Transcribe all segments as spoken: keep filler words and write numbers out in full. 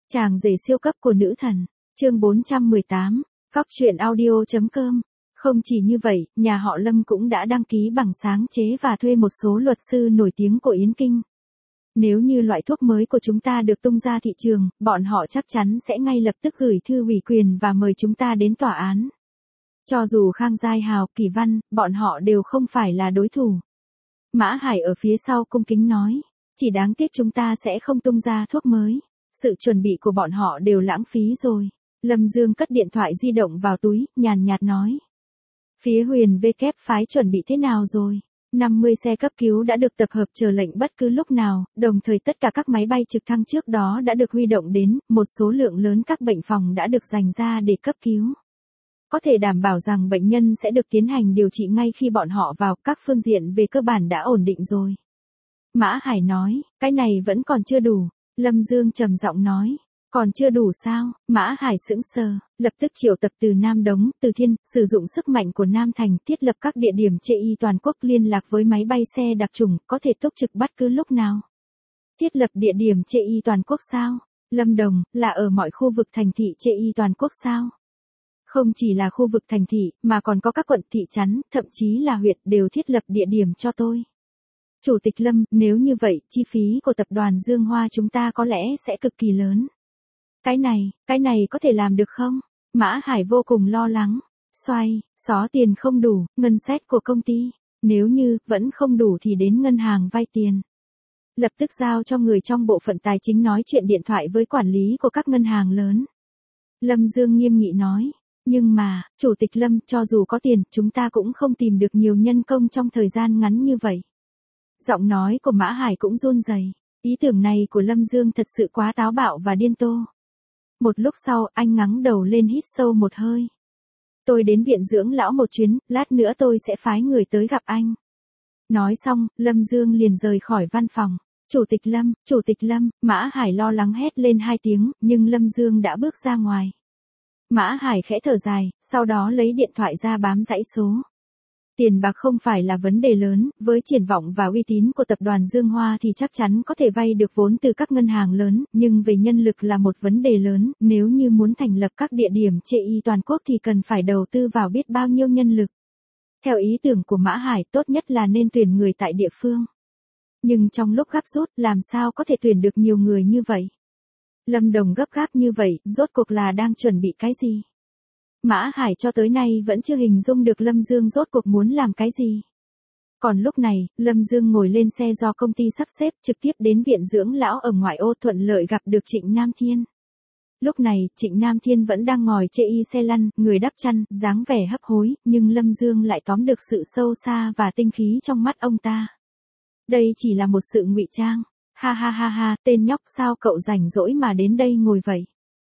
Chàng rể siêu cấp của nữ thần, chương bốn trăm mười tám, Cóc truyện audio.com. Không chỉ như vậy, nhà họ Lâm cũng đã đăng ký bằng sáng chế và thuê một số luật sư nổi tiếng của Yến Kinh. Nếu như loại thuốc mới của chúng ta được tung ra thị trường, bọn họ chắc chắn sẽ ngay lập tức gửi thư ủy quyền và mời chúng ta đến tòa án. Cho dù Khang Giai Hào, Kỳ Văn, bọn họ đều không phải là đối thủ. Mã Hải ở phía sau cung kính nói, chỉ đáng tiếc chúng ta sẽ không tung ra thuốc mới. Sự chuẩn bị của bọn họ đều lãng phí rồi. Lâm Dương cất điện thoại di động vào túi, nhàn nhạt nói. Phía Huyền V kép phái chuẩn bị thế nào rồi? năm mươi xe cấp cứu đã được tập hợp chờ lệnh bất cứ lúc nào, đồng thời tất cả các máy bay trực thăng trước đó đã được huy động đến, một số lượng lớn các bệnh phòng đã được dành ra để cấp cứu. Có thể đảm bảo rằng bệnh nhân sẽ được tiến hành điều trị ngay khi bọn họ vào, các phương diện về cơ bản đã ổn định rồi. Mã Hải nói, cái này vẫn còn chưa đủ. Lâm Dương trầm giọng nói, còn chưa đủ sao? Mã Hải sững sờ, lập tức triệu tập từ Nam Đống, Từ Thiên, sử dụng sức mạnh của Nam Thành thiết lập các địa điểm chê y toàn quốc liên lạc với máy bay xe đặc trùng, có thể túc trực bất cứ lúc nào. Thiết lập địa điểm chê y toàn quốc sao? Lâm Đồng, là ở mọi khu vực thành thị chê y toàn quốc sao? Không chỉ là khu vực thành thị, mà còn có các quận thị trấn, thậm chí là huyện đều thiết lập địa điểm cho tôi. Chủ tịch Lâm, nếu như vậy, chi phí của tập đoàn Dương Hoa chúng ta có lẽ sẽ cực kỳ lớn. Cái này, cái này có thể làm được không? Mã Hải vô cùng lo lắng. Xoay, xó tiền không đủ, ngân sách của công ty. Nếu như, vẫn không đủ thì đến ngân hàng vay tiền. Lập tức giao cho người trong bộ phận tài chính nói chuyện điện thoại với quản lý của các ngân hàng lớn. Lâm Dương nghiêm nghị nói. Nhưng mà, Chủ tịch Lâm, cho dù có tiền, chúng ta cũng không tìm được nhiều nhân công trong thời gian ngắn như vậy. Giọng nói của Mã Hải cũng run rẩy. Ý tưởng này của Lâm Dương thật sự quá táo bạo và điên tô. Một lúc sau, anh ngẩng đầu lên hít sâu một hơi. Tôi đến viện dưỡng lão một chuyến, lát nữa tôi sẽ phái người tới gặp anh. Nói xong, Lâm Dương liền rời khỏi văn phòng. Chủ tịch Lâm, Chủ tịch Lâm, Mã Hải lo lắng hét lên hai tiếng, nhưng Lâm Dương đã bước ra ngoài. Mã Hải khẽ thở dài, sau đó lấy điện thoại ra bám dãy số. Tiền bạc không phải là vấn đề lớn, với triển vọng và uy tín của tập đoàn Dương Hoa thì chắc chắn có thể vay được vốn từ các ngân hàng lớn, nhưng về nhân lực là một vấn đề lớn, nếu như muốn thành lập các địa điểm chê y toàn quốc thì cần phải đầu tư vào biết bao nhiêu nhân lực. Theo ý tưởng của Mã Hải, tốt nhất là nên tuyển người tại địa phương. Nhưng trong lúc gấp rút, làm sao có thể tuyển được nhiều người như vậy? Lâm Đồng gấp gáp như vậy, rốt cuộc là đang chuẩn bị cái gì? Mã Hải cho tới nay vẫn chưa hình dung được Lâm Dương rốt cuộc muốn làm cái gì. Còn lúc này, Lâm Dương ngồi lên xe do công ty sắp xếp trực tiếp đến viện dưỡng lão ở ngoại ô thuận lợi gặp được Trịnh Nam Thiên. Lúc này, Trịnh Nam Thiên vẫn đang ngồi chê y xe lăn, người đắp chăn, dáng vẻ hấp hối, nhưng Lâm Dương lại tóm được sự sâu xa và tinh khí trong mắt ông ta. Đây chỉ là một sự ngụy trang. Ha ha ha ha, tên nhóc sao cậu rảnh rỗi mà đến đây ngồi vậy?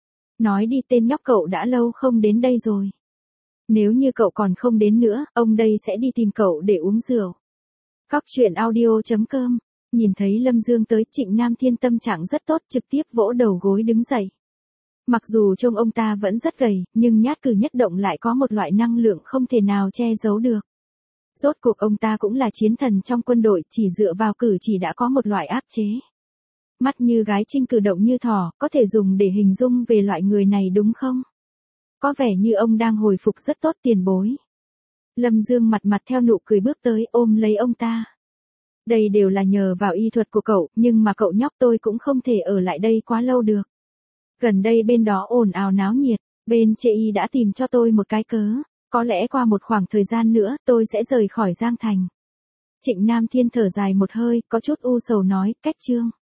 Nói đi, tên nhóc cậu đã lâu không đến đây rồi. Nếu như cậu còn không đến nữa, ông đây sẽ đi tìm cậu để uống rượu. Cóc truyện audio.com. Nhìn thấy Lâm Dương tới, Trịnh Nam Thiên tâm trạng rất tốt, trực tiếp vỗ đầu gối đứng dậy. Mặc dù trông ông ta vẫn rất gầy, nhưng nhát cử nhất động lại có một loại năng lượng không thể nào che giấu được. Rốt cuộc ông ta cũng là chiến thần trong quân đội, chỉ dựa vào cử chỉ đã có một loại áp chế. Mắt như gái trinh, cử động như thỏ, có thể dùng để hình dung về loại người này đúng không? Có vẻ như ông đang hồi phục rất tốt, tiền bối. Lâm Dương mặt mặt theo nụ cười bước tới, ôm lấy ông ta. Đây đều là nhờ vào y thuật của cậu, nhưng mà cậu nhóc tôi cũng không thể ở lại đây quá lâu được. Gần đây bên đó ồn ào náo nhiệt, bên chê y đã tìm cho tôi một cái cớ. Có lẽ qua một khoảng thời gian nữa, tôi sẽ rời khỏi Giang Thành. Trịnh Nam Thiên thở dài một hơi, có chút u sầu nói, cách chương.